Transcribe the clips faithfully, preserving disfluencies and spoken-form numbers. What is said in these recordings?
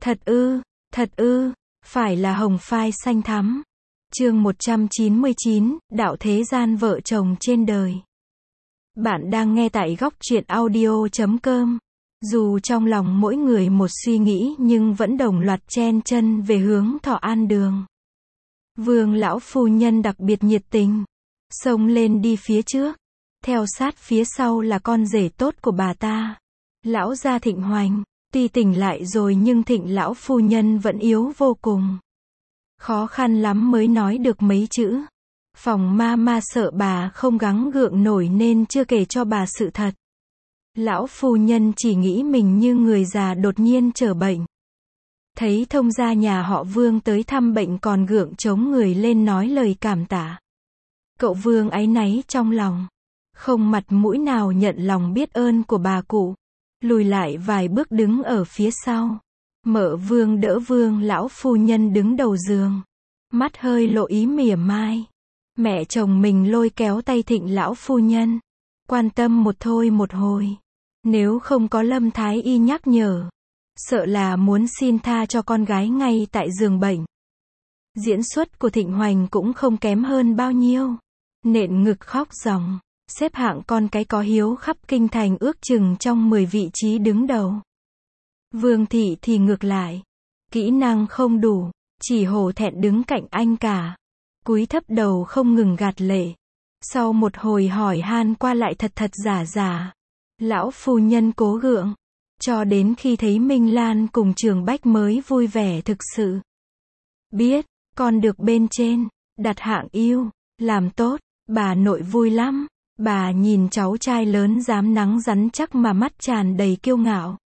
Thật ư, thật ư, phải là hồng phai xanh thắm. Chương một trăm chín mươi chín, đạo thế gian vợ chồng trên đời. Bạn đang nghe tại góc truyện audio chấm com. Dù trong lòng mỗi người một suy nghĩ nhưng vẫn đồng loạt chen chân về hướng Thọ An Đường. Vương lão phu nhân đặc biệt nhiệt tình, xông lên đi phía trước, theo sát phía sau là con rể tốt của bà ta, lão gia Thịnh Hoành. Tuy tỉnh lại rồi nhưng Thịnh lão phu nhân vẫn yếu vô cùng. Khó khăn lắm mới nói được mấy chữ. Phòng ma ma sợ bà không gắng gượng nổi nên chưa kể cho bà sự thật. Lão phu nhân chỉ nghĩ mình như người già đột nhiên trở bệnh. Thấy thông gia nhà họ Vương tới thăm bệnh còn gượng chống người lên nói lời cảm tạ. Cậu Vương áy náy trong lòng, không mặt mũi nào nhận lòng biết ơn của bà cụ. Lùi lại vài bước đứng ở phía sau. Mợ Vương đỡ Vương lão phu nhân đứng đầu giường, mắt hơi lộ ý mỉa mai. Mẹ chồng mình lôi kéo tay Thịnh lão phu nhân, quan tâm một thôi một hồi. Nếu không có Lâm Thái Y nhắc nhở, sợ là muốn xin tha cho con gái ngay tại giường bệnh. Diễn xuất của Thịnh Hoành cũng không kém hơn bao nhiêu. Nện ngực khóc ròng, xếp hạng con cái có hiếu khắp kinh thành ước chừng trong mười vị trí đứng đầu. Vương thị thì ngược lại, kỹ năng không đủ, chỉ hổ thẹn đứng cạnh anh cả, cúi thấp đầu không ngừng gạt lệ. Sau một hồi hỏi han qua lại thật thật giả giả, lão phu nhân cố gượng, cho đến khi thấy Minh Lan cùng Trường Bách mới vui vẻ thực sự. Biết, con được bên trên đặt hạng yêu, làm tốt, bà nội vui lắm. Bà nhìn cháu trai lớn dám nắng rắn chắc mà mắt tràn đầy kiêu ngạo.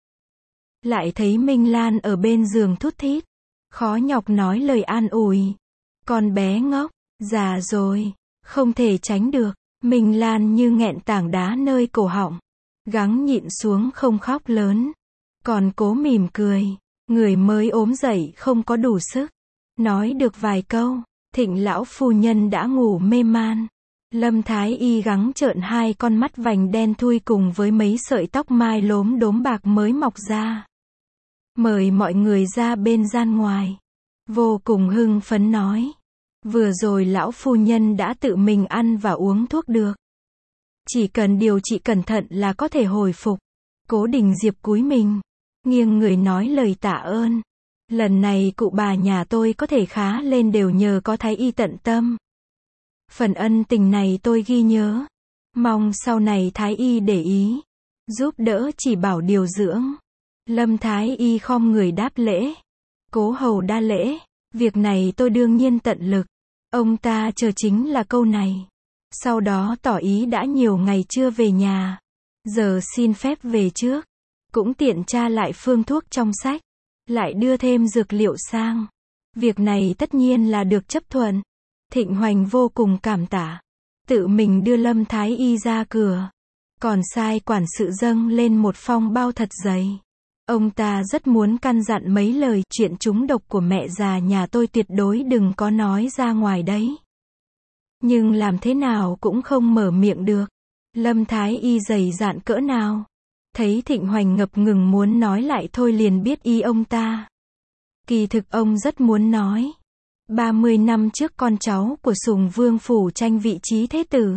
Lại thấy Minh Lan ở bên giường thút thít, khó nhọc nói lời an ủi. Con bé ngốc, già rồi, không thể tránh được. Minh Lan như nghẹn tảng đá nơi cổ họng, gắng nhịn xuống không khóc lớn, còn cố mỉm cười. Người mới ốm dậy không có đủ sức, nói được vài câu, Thịnh lão phu nhân đã ngủ mê man. Lâm Thái Y gắng trợn hai con mắt vành đen thui cùng với mấy sợi tóc mai lốm đốm bạc mới mọc ra. Mời mọi người ra bên gian ngoài. Vô cùng hưng phấn nói. Vừa rồi lão phu nhân đã tự mình ăn và uống thuốc được. Chỉ cần điều trị cẩn thận là có thể hồi phục. Cố Đình Diệp cúi mình, nghiêng người nói lời tạ ơn. Lần này cụ bà nhà tôi có thể khá lên đều nhờ có Thái Y tận tâm. Phần ân tình này tôi ghi nhớ. Mong sau này Thái Y để ý, giúp đỡ chỉ bảo điều dưỡng. Lâm Thái Y khom người đáp lễ. Cố hầu đa lễ, việc này tôi đương nhiên tận lực. Ông ta chờ chính là câu này. Sau đó tỏ ý đã nhiều ngày chưa về nhà, giờ xin phép về trước. Cũng tiện tra lại phương thuốc trong sách, lại đưa thêm dược liệu sang. Việc này tất nhiên là được chấp thuận. Thịnh Hoành vô cùng cảm tạ, tự mình đưa Lâm Thái Y ra cửa, còn sai quản sự dâng lên một phong bao thật dày. Ông ta rất muốn căn dặn mấy lời chuyện trúng độc của mẹ già nhà tôi tuyệt đối đừng có nói ra ngoài đấy. Nhưng làm thế nào cũng không mở miệng được. Lâm Thái Y dày dạn cỡ nào. Thấy Thịnh Hoành ngập ngừng muốn nói lại thôi liền biết ý ông ta. Kỳ thực ông rất muốn nói. ba mươi năm trước con cháu của Sùng Vương phủ tranh vị trí thế tử.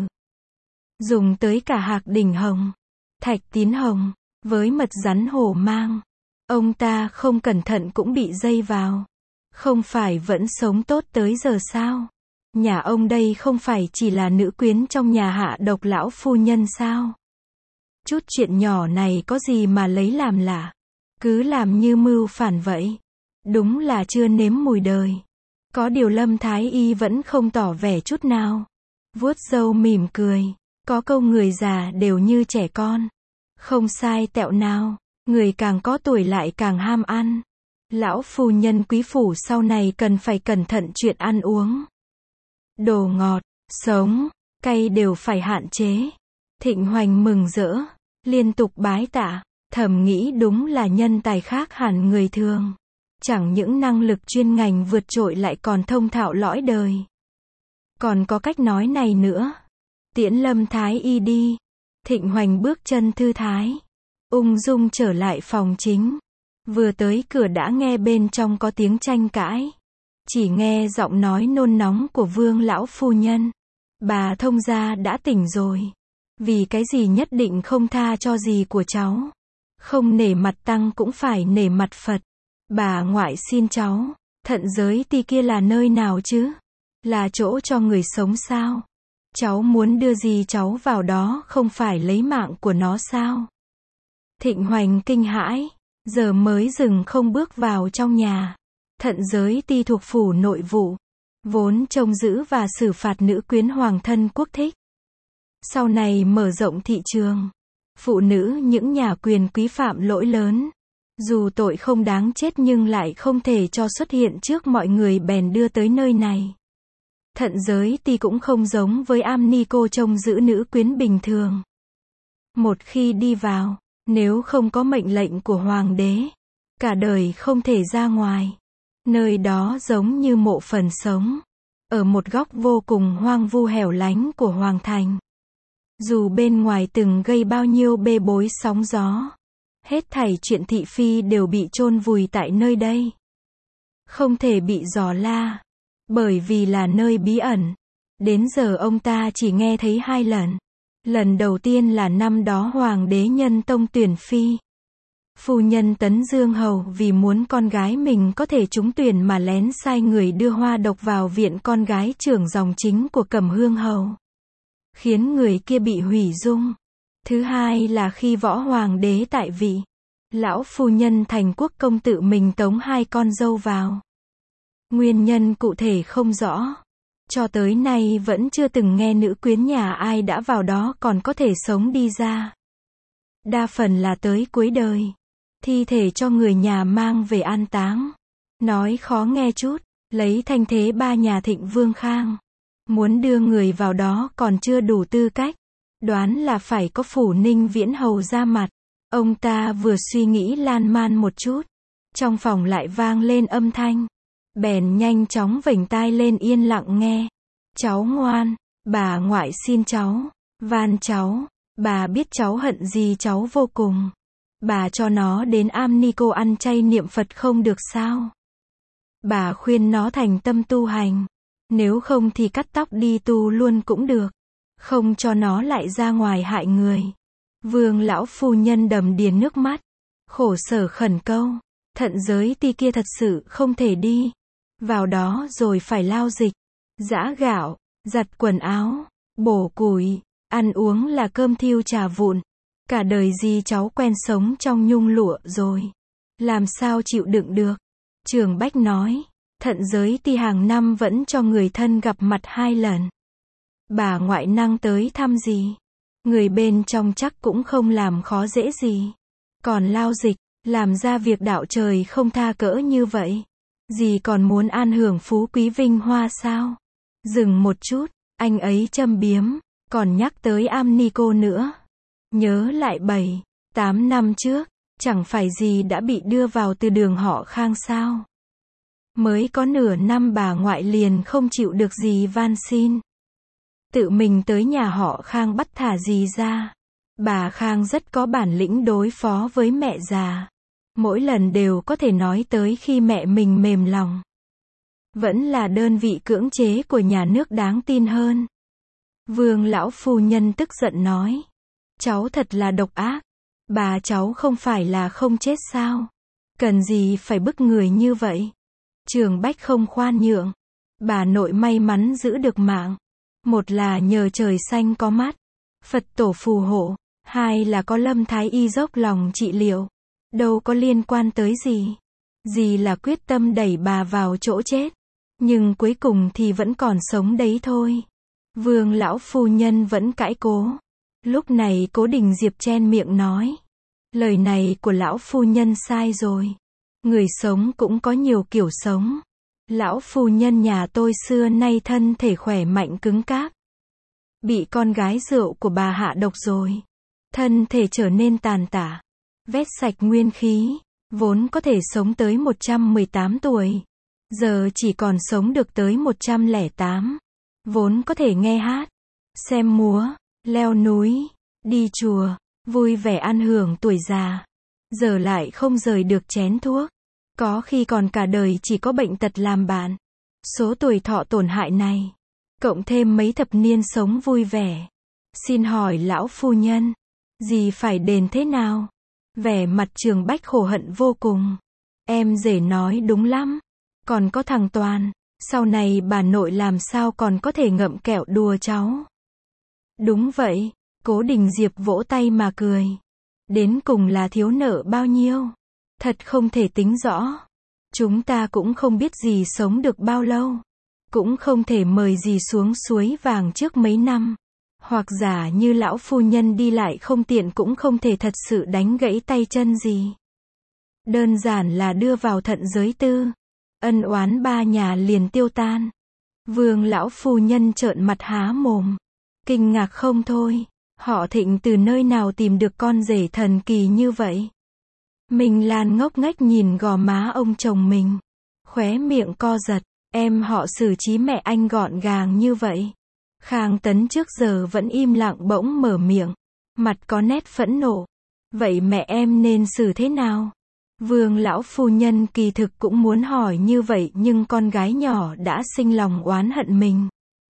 Dùng tới cả Hạc Đỉnh Hồng, Thạch Tín Hồng, với mật rắn hổ mang. Ông ta không cẩn thận cũng bị dây vào. Không phải vẫn sống tốt tới giờ sao? Nhà ông đây không phải chỉ là nữ quyến trong nhà hạ độc lão phu nhân sao? Chút chuyện nhỏ này có gì mà lấy làm lạ? Cứ làm như mưu phản vậy. Đúng là chưa nếm mùi đời. Có điều Lâm Thái Y vẫn không tỏ vẻ chút nào. Vuốt râu mỉm cười. Có câu người già đều như trẻ con. Không sai tẹo nào. Người càng có tuổi lại càng ham ăn. Lão phu nhân quý phủ sau này cần phải cẩn thận chuyện ăn uống. Đồ ngọt, sống, cay đều phải hạn chế. Thịnh Hoành mừng rỡ, liên tục bái tạ, thầm nghĩ đúng là nhân tài khác hẳn người thường. Chẳng những năng lực chuyên ngành vượt trội lại còn thông thạo lõi đời. Còn có cách nói này nữa. Tiễn Lâm Thái Y đi. Thịnh Hoành bước chân thư thái, ung dung trở lại phòng chính. Vừa tới cửa đã nghe bên trong có tiếng tranh cãi. Chỉ nghe giọng nói nôn nóng của Vương lão phu nhân. Bà thông gia đã tỉnh rồi. Vì cái gì nhất định không tha cho gì của cháu. Không nể mặt tăng cũng phải nể mặt Phật. Bà ngoại xin cháu, thận giới ti kia là nơi nào chứ? Là chỗ cho người sống sao? Cháu muốn đưa gì cháu vào đó không phải lấy mạng của nó sao? Thịnh Hoành kinh hãi, giờ mới dừng không bước vào trong nhà. Thận giới ti thuộc phủ nội vụ, vốn trông giữ và xử phạt nữ quyến hoàng thân quốc thích. Sau này mở rộng thị trường, phụ nữ những nhà quyền quý phạm lỗi lớn. Dù tội không đáng chết nhưng lại không thể cho xuất hiện trước mọi người bèn đưa tới nơi này. Thận giới ti cũng không giống với am ni cô trông giữ nữ quyến bình thường. Một khi đi vào, nếu không có mệnh lệnh của hoàng đế, cả đời không thể ra ngoài. Nơi đó giống như mộ phần sống, ở một góc vô cùng hoang vu hẻo lánh của hoàng thành. Dù bên ngoài từng gây bao nhiêu bê bối sóng gió, hết thảy chuyện thị phi đều bị chôn vùi tại nơi đây. Không thể bị dò la, bởi vì là nơi bí ẩn. Đến giờ ông ta chỉ nghe thấy hai lần. Lần đầu tiên là năm đó hoàng đế nhân tông tuyển phi. Phu nhân Tấn Dương Hầu vì muốn con gái mình có thể trúng tuyển mà lén sai người đưa hoa độc vào viện con gái trưởng dòng chính của Cẩm Hương Hầu, khiến người kia bị hủy dung. Thứ hai là khi võ hoàng đế tại vị, lão phu nhân thành quốc công tự mình tống hai con dâu vào. Nguyên nhân cụ thể không rõ. Cho tới nay vẫn chưa từng nghe nữ quyến nhà ai đã vào đó còn có thể sống đi ra. Đa phần là tới cuối đời, thi thể cho người nhà mang về an táng. Nói khó nghe chút, lấy thanh thế ba nhà Thịnh Vương Khang. Muốn đưa người vào đó còn chưa đủ tư cách. Đoán là phải có Phủ Ninh Viễn Hầu ra mặt. Ông ta vừa suy nghĩ lan man một chút, trong phòng lại vang lên âm thanh. Bèn nhanh chóng vểnh tai lên yên lặng nghe. Cháu ngoan, bà ngoại xin cháu, van cháu, bà biết cháu hận gì cháu vô cùng. Bà cho nó đến am ni cô ăn chay niệm Phật không được sao? Bà khuyên nó thành tâm tu hành, nếu không thì cắt tóc đi tu luôn cũng được, không cho nó lại ra ngoài hại người. Vương lão phu nhân đầm đìa nước mắt, khổ sở khẩn câu, thận giới ti kia thật sự không thể đi. Vào đó rồi phải lao dịch, giã gạo, giặt quần áo, bổ củi, ăn uống là cơm thiêu trà vụn. Cả đời gì cháu quen sống trong nhung lụa rồi, làm sao chịu đựng được. Trường Bách nói, thận giới ti hàng năm vẫn cho người thân gặp mặt hai lần. Bà ngoại năng tới thăm gì, người bên trong chắc cũng không làm khó dễ gì. Còn lao dịch, làm ra việc đạo trời không tha cỡ như vậy. Dì còn muốn an hưởng phú quý vinh hoa sao? Dừng một chút, anh ấy châm biếm, còn nhắc tới am ni cô nữa. Nhớ lại bảy, tám năm trước, chẳng phải dì đã bị đưa vào từ đường họ Khang sao? Mới có nửa năm bà ngoại liền không chịu được dì van xin. Tự mình tới nhà họ Khang bắt thả dì ra. Bà Khang rất có bản lĩnh đối phó với mẹ già. Mỗi lần đều có thể nói tới khi mẹ mình mềm lòng. Vẫn là đơn vị cưỡng chế của nhà nước đáng tin hơn. Vương lão phu nhân tức giận nói. Cháu thật là độc ác. Bà cháu không phải là không chết sao? Cần gì phải bức người như vậy? Trường Bách không khoan nhượng. Bà nội may mắn giữ được mạng. Một là nhờ trời xanh có mắt, Phật tổ phù hộ. Hai là có Lâm Thái Y dốc lòng trị liệu. Đâu có liên quan tới gì. Dì là quyết tâm đẩy bà vào chỗ chết. Nhưng cuối cùng thì vẫn còn sống đấy thôi. Vương lão phu nhân vẫn cãi cố. Lúc này Cố Đình Diệp chen miệng nói. Lời này của lão phu nhân sai rồi. Người sống cũng có nhiều kiểu sống. Lão phu nhân nhà tôi xưa nay thân thể khỏe mạnh cứng cáp. Bị con gái rượu của bà hạ độc rồi. Thân thể trở nên tàn tả. Vét sạch nguyên khí. Vốn có thể sống tới một trăm mười tám tuổi. Giờ chỉ còn sống được tới một trăm lẻ tám. Vốn có thể nghe hát, xem múa, leo núi, đi chùa, vui vẻ ăn hưởng tuổi già. giờ lại không rời được chén thuốc. Có khi còn cả đời chỉ có bệnh tật làm bạn. Số tuổi thọ tổn hại này, cộng thêm mấy thập niên sống vui vẻ. Xin hỏi lão phu nhân, gì phải đền thế nào? Vẻ mặt Trường Bách khổ hận vô cùng. Em rể nói đúng lắm. Còn có thằng Toàn, sau này bà nội làm sao còn có thể ngậm kẹo đùa cháu? Đúng vậy, Cố Đình Diệp vỗ tay mà cười. Đến cùng là thiếu nợ bao nhiêu? Thật không thể tính rõ. Chúng ta cũng không biết gì sống được bao lâu. Cũng không thể mời gì xuống suối vàng trước mấy năm. Hoặc giả như lão phu nhân đi lại không tiện cũng không thể thật sự đánh gãy tay chân gì. Đơn giản là đưa vào thận giới tư. Ân oán ba nhà liền tiêu tan. Vương lão phu nhân trợn mặt há mồm. Kinh ngạc không thôi. Họ Thịnh từ nơi nào tìm được con rể thần kỳ như vậy? Minh Lan ngốc nghếch nhìn gò má ông chồng mình. Khóe miệng co giật. Em họ xử trí mẹ anh gọn gàng như vậy. Khang Tấn trước giờ vẫn im lặng bỗng mở miệng. Mặt có nét phẫn nộ. Vậy mẹ em nên xử thế nào? Vương lão phu nhân kỳ thực cũng muốn hỏi như vậy nhưng con gái nhỏ đã sinh lòng oán hận mình.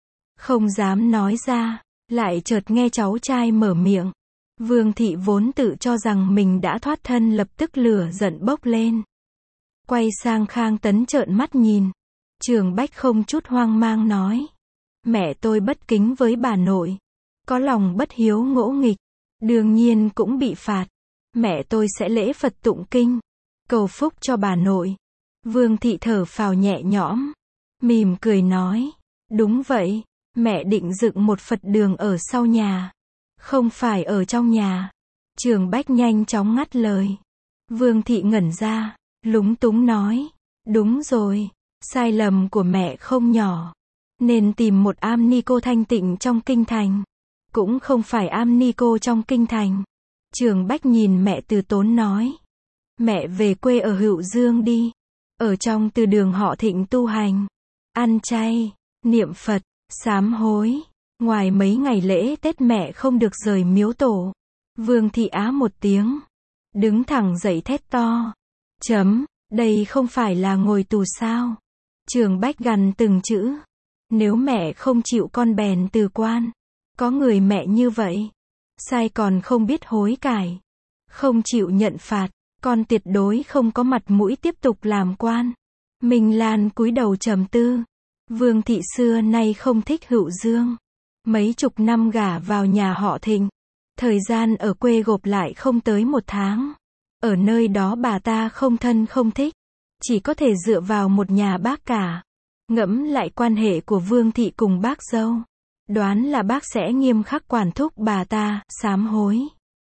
Không dám nói ra, lại chợt nghe cháu trai mở miệng. Vương thị vốn tự cho rằng mình đã thoát thân lập tức lửa giận bốc lên. Quay sang Khang Tấn trợn mắt nhìn. Trường Bách không chút hoang mang nói. Mẹ tôi bất kính với bà nội. Có lòng bất hiếu ngỗ nghịch. Đương nhiên cũng bị phạt. Mẹ tôi sẽ lễ Phật tụng kinh. Cầu phúc cho bà nội. Vương thị thở phào nhẹ nhõm. Mỉm cười nói. Đúng vậy. Mẹ định dựng một Phật đường ở sau nhà. Không phải ở trong nhà. Trường Bách nhanh chóng ngắt lời. Vương thị ngẩn ra. Lúng túng nói. Đúng rồi. Sai lầm của mẹ không nhỏ. Nên tìm một am ni cô thanh tịnh trong kinh thành. Cũng không phải am ni cô trong kinh thành. Trường Bách nhìn mẹ từ tốn nói. Mẹ về quê ở Hữu Dương đi. Ở trong từ đường họ Thịnh tu hành. Ăn chay, niệm Phật, sám hối. Ngoài mấy ngày lễ Tết mẹ không được rời miếu tổ. Vương thị á một tiếng. Đứng thẳng dậy thét to. Chấm, đây không phải là ngồi tù sao? Trường Bách gằn từng chữ. Nếu mẹ không chịu con bèn từ quan. Có người mẹ như vậy. Sai còn không biết hối cải. Không chịu nhận phạt. Con tuyệt đối không có mặt mũi tiếp tục làm quan. Minh Lan cúi đầu trầm tư. Vương thị xưa nay không thích Hữu Dương. Mấy chục năm gả vào nhà họ Thịnh. Thời gian ở quê gộp lại không tới một tháng. Ở nơi đó bà ta không thân không thích. Chỉ có thể dựa vào một nhà bác cả. Ngẫm lại quan hệ của Vương thị cùng bác dâu. Đoán là bác sẽ nghiêm khắc quản thúc bà ta, sám hối.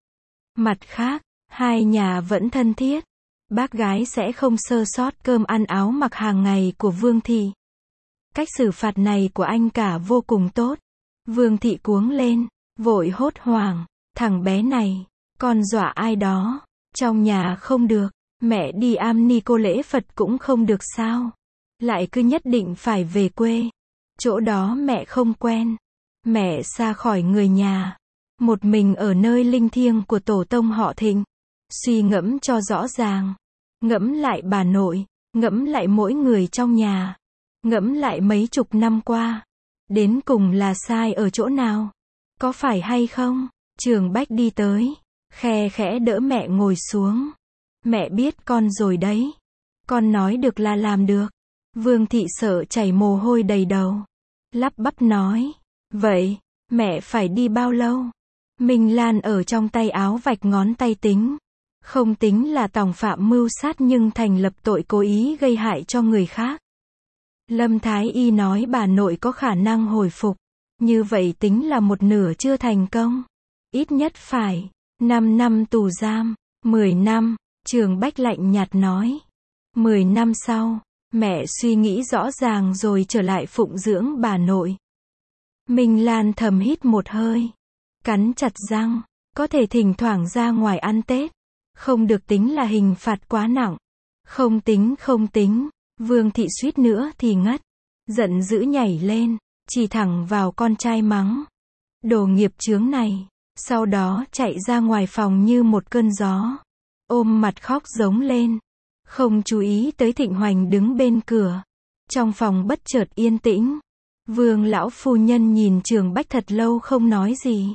Mặt khác, hai nhà vẫn thân thiết. Bác gái sẽ không sơ sót cơm ăn áo mặc hàng ngày của Vương thị. Cách xử phạt này của anh cả vô cùng tốt. Vương thị cuống lên, vội hốt hoảng. Thằng bé này, con dọa ai đó. Trong nhà không được, mẹ đi am ni cô lễ Phật cũng không được sao. Lại cứ nhất định phải về quê. Chỗ đó mẹ không quen. Mẹ xa khỏi người nhà. Một mình ở nơi linh thiêng của tổ tông họ Thịnh. Suy ngẫm cho rõ ràng. Ngẫm lại bà nội. Ngẫm lại mỗi người trong nhà. Ngẫm lại mấy chục năm qua. Đến cùng là sai ở chỗ nào? Có phải hay không? Trường Bách đi tới. Khe khẽ đỡ mẹ ngồi xuống. Mẹ biết con rồi đấy. Con nói được là làm được. Vương thị sợ chảy mồ hôi đầy đầu. Lắp bắp nói. Vậy, mẹ phải đi bao lâu? Minh Lan ở trong tay áo vạch ngón tay tính. Không tính là tòng phạm mưu sát nhưng thành lập tội cố ý gây hại cho người khác. Lâm Thái Y nói bà nội có khả năng hồi phục. Như vậy tính là một nửa chưa thành công. Ít nhất phải năm năm tù giam. mười năm, Trường Bách lạnh nhạt nói. mười năm sau, mẹ suy nghĩ rõ ràng rồi trở lại phụng dưỡng bà nội. Minh Lan thầm hít một hơi. Cắn chặt răng. Có thể thỉnh thoảng ra ngoài ăn Tết. Không được tính là hình phạt quá nặng. Không tính không tính. Vương thị suýt nữa thì ngất. Giận dữ nhảy lên. Chỉ thẳng vào con trai mắng. Đồ nghiệp chướng này. Sau đó chạy ra ngoài phòng như một cơn gió. ôm mặt khóc giống lên. Không chú ý tới Thịnh Hoành đứng bên cửa. Trong phòng bất chợt yên tĩnh. Vương lão phu nhân nhìn Trường Bách thật lâu không nói gì.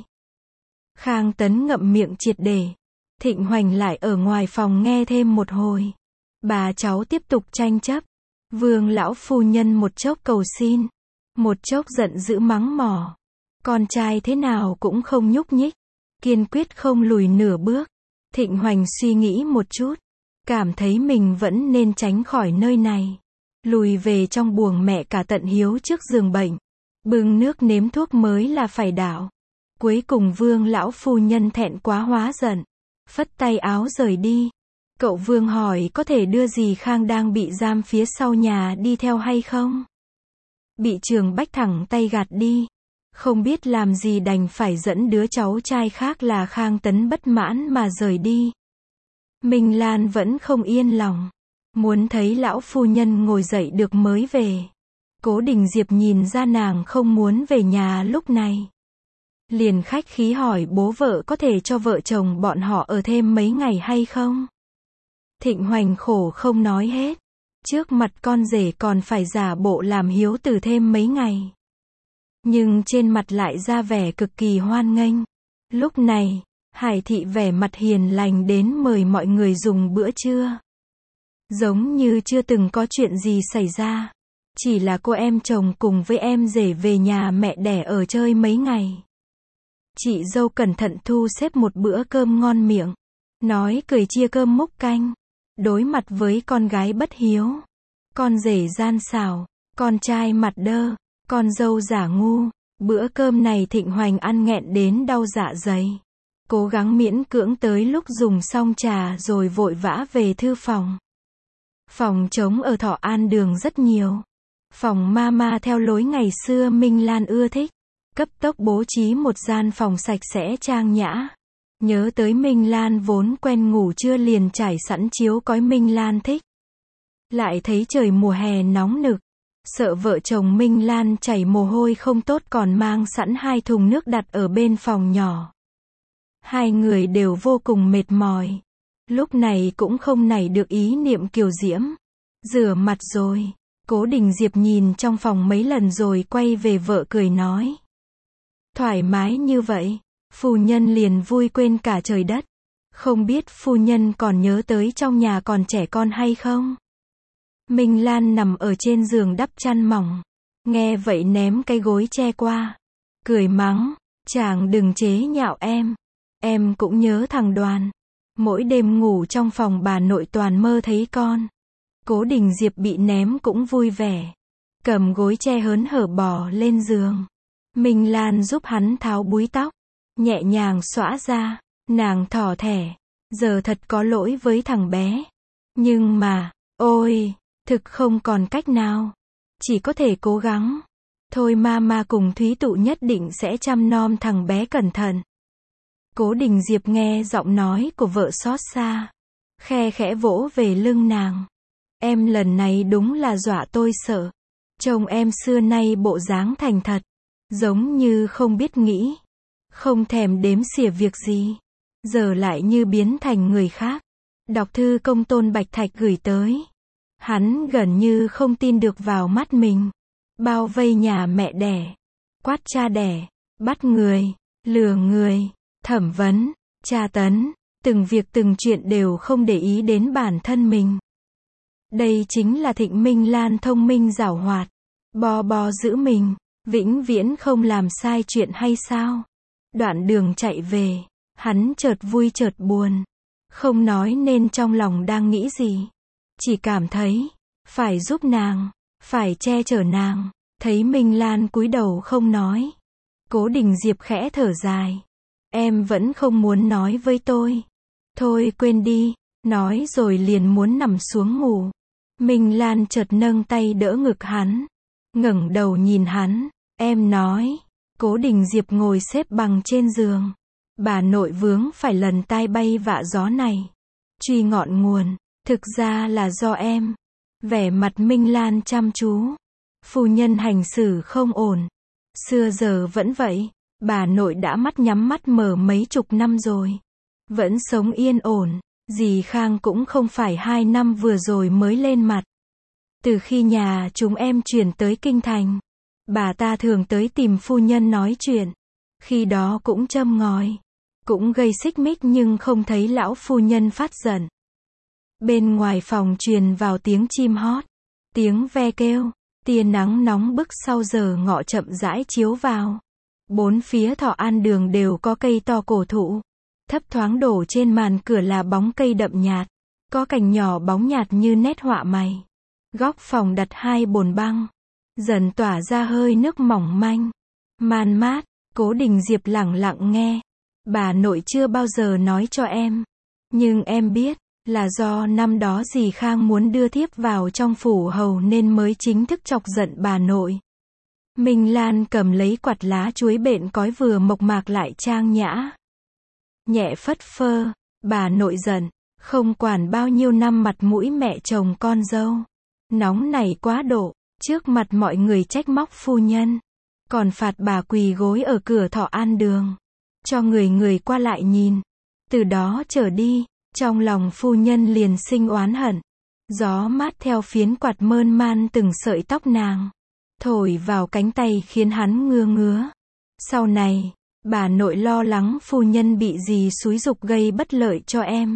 Khang Tấn ngậm miệng triệt để. Thịnh Hoành lại ở ngoài phòng nghe thêm một hồi. Bà cháu tiếp tục tranh chấp. Vương lão phu nhân một chốc cầu xin, một chốc giận dữ mắng mỏ. Con trai thế nào cũng không nhúc nhích, kiên quyết không lùi nửa bước. Thịnh Hoành suy nghĩ một chút, cảm thấy mình vẫn nên tránh khỏi nơi này. Lùi về trong buồng mẹ cả tận hiếu trước giường bệnh. Bưng nước nếm thuốc mới là phải đảo. Cuối cùng Vương lão phu nhân thẹn quá hóa giận, phất tay áo rời đi. Cậu Vương hỏi có thể đưa dì Khang đang bị giam phía sau nhà đi theo hay không? Bị Trường Bách thẳng tay gạt đi. Không biết làm gì đành phải dẫn đứa cháu trai khác là Khang Tấn bất mãn mà rời đi. Minh Lan vẫn không yên lòng. Muốn thấy lão phu nhân ngồi dậy được mới về. Cố Đình Diệp nhìn ra nàng không muốn về nhà lúc này. Liền khách khí hỏi bố vợ có thể cho vợ chồng bọn họ ở thêm mấy ngày hay không? Thịnh Hoành khổ không nói hết. Trước mặt con rể còn phải giả bộ làm hiếu tử thêm mấy ngày. Nhưng trên mặt lại ra vẻ cực kỳ hoan nghênh. Lúc này, Hải Thị vẻ mặt hiền lành đến mời mọi người dùng bữa trưa. Giống như chưa từng có chuyện gì xảy ra. Chỉ là cô em chồng cùng với em rể về nhà mẹ đẻ ở chơi mấy ngày. Chị dâu cẩn thận thu xếp một bữa cơm ngon miệng. Nói cười chia cơm múc canh. Đối mặt với con gái bất hiếu. Con rể gian xảo. Con trai mặt đơ. Con dâu giả ngu. Bữa cơm này Thịnh Hoành ăn nghẹn đến đau dạ dày. Cố gắng miễn cưỡng tới lúc dùng xong trà rồi vội vã về thư phòng. Phòng trống ở Thọ An Đường rất nhiều. Phòng mama theo lối ngày xưa Minh Lan ưa thích. Cấp tốc bố trí một gian phòng sạch sẽ trang nhã. Nhớ tới Minh Lan vốn quen ngủ trưa liền trải sẵn chiếu cói Minh Lan thích. Lại thấy trời mùa hè nóng nực. Sợ vợ chồng Minh Lan chảy mồ hôi không tốt còn mang sẵn hai thùng nước đặt ở bên phòng nhỏ. Hai người đều vô cùng mệt mỏi. Lúc này cũng không nảy được ý niệm kiều diễm. Rửa mặt rồi. Cố Đình Diệp nhìn trong phòng mấy lần rồi quay về vợ cười nói. Thoải mái như vậy, phu nhân liền vui quên cả trời đất. Không biết phu nhân còn nhớ tới trong nhà còn trẻ con hay không? Minh Lan nằm ở trên giường đắp chăn mỏng. Nghe vậy ném cái gối che qua. Cười mắng, chàng đừng chế nhạo em. Em cũng nhớ thằng Đoàn. Mỗi đêm ngủ trong phòng bà nội toàn mơ thấy con. Cố Đình Diệp bị ném cũng vui vẻ. Cầm gối che hớn hở bò lên giường. Minh Lan giúp hắn tháo búi tóc. Nhẹ nhàng xõa ra. Nàng thỏ thẻ. Giờ thật có lỗi với thằng bé. Nhưng mà, ôi, thực không còn cách nào. Chỉ có thể cố gắng. Thôi mama cùng Thúy Tụ nhất định sẽ chăm nom thằng bé cẩn thận. Cố Đình Diệp nghe giọng nói của vợ xót xa. Khe khẽ vỗ về lưng nàng. Em lần này đúng là dọa tôi sợ. Chồng em xưa nay bộ dáng thành thật. Giống như không biết nghĩ. Không thèm đếm xỉa việc gì. Giờ lại như biến thành người khác. Đọc thư công Tôn Bạch Thạch gửi tới. Hắn gần như không tin được vào mắt mình. Bao vây nhà mẹ đẻ. Quát cha đẻ. Bắt người. Lừa người. Thẩm vấn. Tra tấn. Từng việc từng chuyện đều không để ý đến bản thân mình. Đây chính là Thịnh Minh Lan thông minh giảo hoạt. Bo bo giữ mình. Vĩnh viễn không làm sai chuyện hay sao? Đoạn đường chạy về. Hắn chợt vui chợt buồn. Không nói nên trong lòng đang nghĩ gì. Chỉ cảm thấy. Phải giúp nàng. Phải che chở nàng. Thấy Minh Lan cúi đầu không nói. Cố Đình Diệp khẽ thở dài. Em vẫn không muốn nói với tôi. Thôi quên đi. Nói rồi liền muốn nằm xuống ngủ. Minh Lan chợt nâng tay đỡ ngực hắn. Ngẩng đầu nhìn hắn. Em nói. Cố Đình Diệp ngồi xếp bằng trên giường. Bà nội vướng phải lần tai bay vạ gió này. Truy ngọn nguồn. Thực ra là do em. Vẻ mặt Minh Lan chăm chú. Phu nhân hành xử không ổn. Xưa giờ vẫn vậy. Bà nội đã mắt nhắm mắt mở mấy chục năm rồi. Vẫn sống yên ổn. Dì Khang cũng không phải hai năm vừa rồi mới lên mặt. Từ khi nhà chúng em chuyển tới Kinh Thành, bà ta thường tới tìm phu nhân nói chuyện. Khi đó cũng châm ngòi, cũng gây xích mích nhưng không thấy lão phu nhân phát giận. Bên ngoài phòng truyền vào tiếng chim hót, tiếng ve kêu, tia nắng nóng bức sau giờ ngọ chậm rãi chiếu vào. Bốn phía Thọ An đường đều có cây to cổ thụ. Thấp thoáng đổ trên màn cửa là bóng cây đậm nhạt, có cành nhỏ bóng nhạt như nét họa mày. Góc phòng đặt hai bồn băng, dần tỏa ra hơi nước mỏng manh, man mát. Cố Đình Diệp lẳng lặng nghe. Bà nội chưa bao giờ nói cho em, nhưng em biết, là do năm đó dì Khang muốn đưa thiếp vào trong phủ hầu nên mới chính thức chọc giận bà nội. Minh Lan cầm lấy quạt lá chuối bện cói vừa mộc mạc lại trang nhã. Nhẹ phất phơ, bà nội giận, không quản bao nhiêu năm mặt mũi mẹ chồng con dâu. Nóng nảy quá độ, trước mặt mọi người trách móc phu nhân. Còn phạt bà quỳ gối ở cửa Thọ An đường, cho người người qua lại nhìn. Từ đó trở đi, trong lòng phu nhân liền sinh oán hận. Gió mát theo phiến quạt mơn man từng sợi tóc nàng, thổi vào cánh tay khiến hắn ngứa ngứa. Sau này, bà nội lo lắng phu nhân bị gì xúi giục gây bất lợi cho em.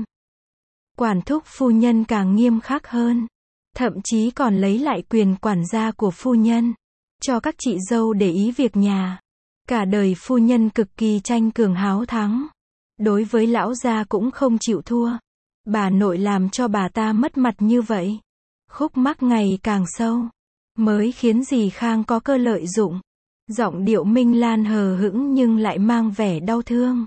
Quản thúc phu nhân càng nghiêm khắc hơn, thậm chí còn lấy lại quyền quản gia của phu nhân, cho các chị dâu để ý việc nhà. Cả đời phu nhân cực kỳ tranh cường háo thắng. Đối với lão gia cũng không chịu thua. Bà nội làm cho bà ta mất mặt như vậy. Khúc mắc ngày càng sâu, mới khiến dì Khang có cơ lợi dụng. Giọng điệu Minh Lan hờ hững nhưng lại mang vẻ đau thương.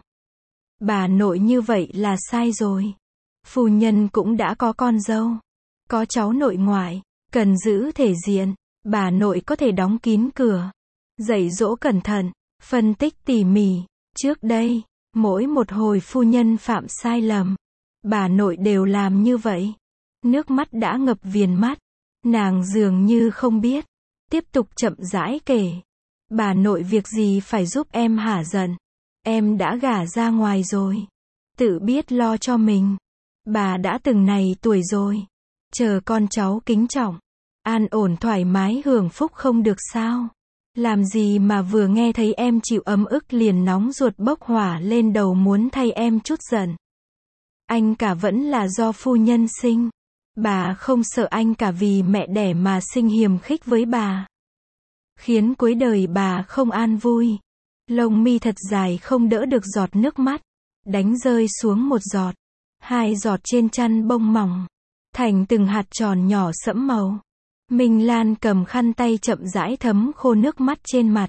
Bà nội như vậy là sai rồi. Phu nhân cũng đã có con dâu, có cháu nội ngoại, cần giữ thể diện. Bà nội có thể đóng kín cửa, dạy dỗ cẩn thận, phân tích tỉ mỉ. Trước đây, mỗi một hồi phu nhân phạm sai lầm, bà nội đều làm như vậy. Nước mắt đã ngập viền mắt, nàng dường như không biết. Tiếp tục chậm rãi kể. Bà nội việc gì phải giúp em hả giận. Em đã gả ra ngoài rồi, tự biết lo cho mình. Bà đã từng này tuổi rồi, chờ con cháu kính trọng, an ổn thoải mái hưởng phúc không được sao. Làm gì mà vừa nghe thấy em chịu ấm ức liền nóng ruột bốc hỏa lên đầu muốn thay em chút giận. Anh cả vẫn là do phu nhân sinh. Bà không sợ anh cả vì mẹ đẻ mà sinh hiềm khích với bà, khiến cuối đời bà không an vui. Lông mi thật dài không đỡ được giọt nước mắt, đánh rơi xuống một giọt, hai giọt trên chăn bông mỏng, thành từng hạt tròn nhỏ sẫm màu. Minh Lan cầm khăn tay chậm rãi thấm khô nước mắt trên mặt.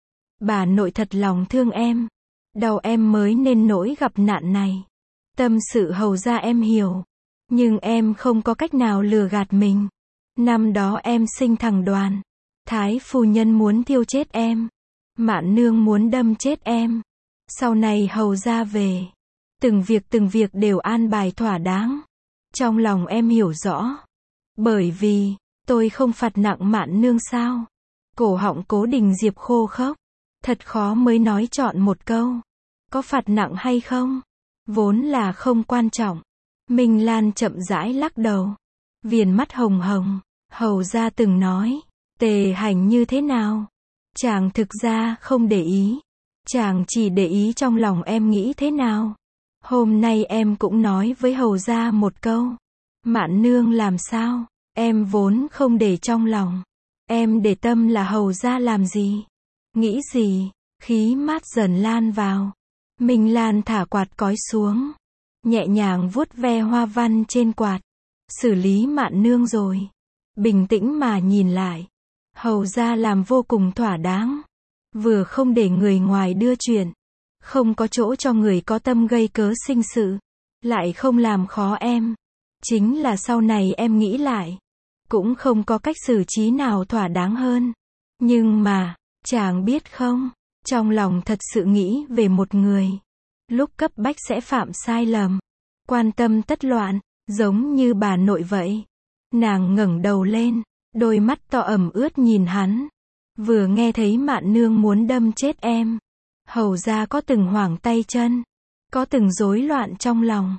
Bà nội thật lòng thương em, đau em mới nên nỗi gặp nạn này. Tâm sự hầu ra em hiểu, nhưng em không có cách nào lừa gạt mình. Năm đó em sinh thằng Đoàn, Thái phu nhân muốn thiêu chết em, Mạn nương muốn đâm chết em. Sau này hầu ra về, từng việc từng việc đều an bài thỏa đáng. Trong lòng em hiểu rõ, bởi vì tôi không phạt nặng Mạn nương sao? Cổ họng Cố Đình Diệp khô khốc, thật khó mới nói chọn một câu. Có phạt nặng hay không, vốn là không quan trọng. Minh Lan chậm rãi lắc đầu, viền mắt hồng hồng. Hầu ra từng nói, Tề Hành như thế nào? Chàng thực ra không để ý. Chàng chỉ để ý trong lòng em nghĩ thế nào. Hôm nay em cũng nói với hầu ra một câu. Mạn nương làm sao? Em vốn không để trong lòng. Em để tâm là hầu ra làm gì, nghĩ gì. Khí mát dần lan vào. Minh Lan thả quạt cói xuống, nhẹ nhàng vuốt ve hoa văn trên quạt. Xử lý Mạn nương rồi. Bình tĩnh mà nhìn lại, hầu ra làm vô cùng thỏa đáng. Vừa không để người ngoài đưa chuyện, không có chỗ cho người có tâm gây cớ sinh sự, lại không làm khó em. Chính là sau này em nghĩ lại, cũng không có cách xử trí nào thỏa đáng hơn. Nhưng mà, chàng biết không, trong lòng thật sự nghĩ về một người, lúc cấp bách sẽ phạm sai lầm, quan tâm tất loạn, giống như bà nội vậy. Nàng ngẩng đầu lên, đôi mắt to ẩm ướt nhìn hắn. Vừa nghe thấy Mạn nương muốn đâm chết em, hầu ra có từng hoảng tay chân, có từng rối loạn trong lòng.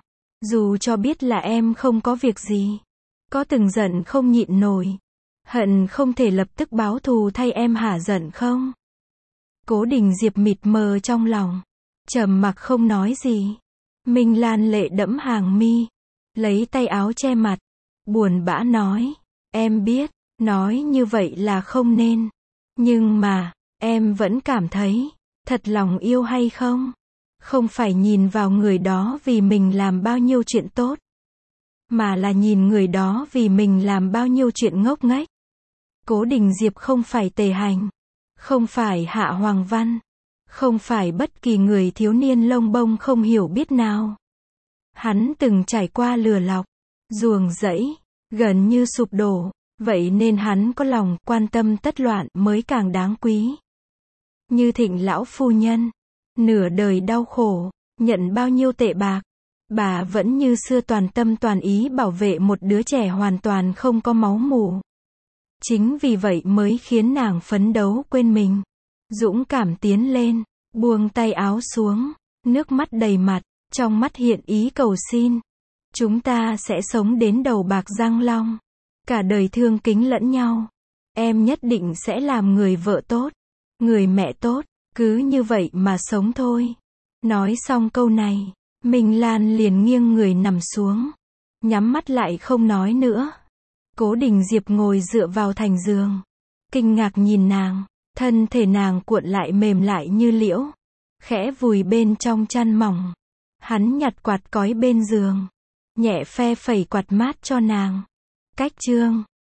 Dù cho biết là em không có việc gì. Có từng giận không nhịn nổi. Hận không thể lập tức báo thù thay em hả giận không? Cố Đình Diệp mịt mờ trong lòng. Trầm mặc không nói gì. Minh Lan lệ đẫm hàng mi. Lấy tay áo che mặt. Buồn bã nói. Em biết, nói như vậy là không nên. Nhưng mà, em vẫn cảm thấy, thật lòng yêu hay không? Không phải nhìn vào người đó vì mình làm bao nhiêu chuyện tốt. Mà là nhìn người đó vì mình làm bao nhiêu chuyện ngốc nghếch. Cố Đình Diệp không phải Tề Hành. Không phải Hạ Hoàng Văn. Không phải bất kỳ người thiếu niên lông bông không hiểu biết nào. Hắn từng trải qua lừa lọc, ruồng rẫy, gần như sụp đổ. Vậy nên hắn có lòng quan tâm tất loạn mới càng đáng quý. Như Thịnh lão phu nhân, nửa đời đau khổ, nhận bao nhiêu tệ bạc, bà vẫn như xưa toàn tâm toàn ý bảo vệ một đứa trẻ hoàn toàn không có máu mủ. Chính vì vậy mới khiến nàng phấn đấu quên mình, dũng cảm tiến lên, buông tay áo xuống, nước mắt đầy mặt, trong mắt hiện ý cầu xin. Chúng ta sẽ sống đến đầu bạc răng long, cả đời thương kính lẫn nhau. Em nhất định sẽ làm người vợ tốt, người mẹ tốt, cứ như vậy mà sống thôi. Nói xong câu này, Minh Lan liền nghiêng người nằm xuống, nhắm mắt lại không nói nữa. Cố Đình Diệp ngồi dựa vào thành giường, kinh ngạc nhìn nàng, thân thể nàng cuộn lại mềm lại như liễu, khẽ vùi bên trong chăn mỏng. Hắn nhặt quạt cói bên giường, nhẹ phe phẩy quạt mát cho nàng. Cách chương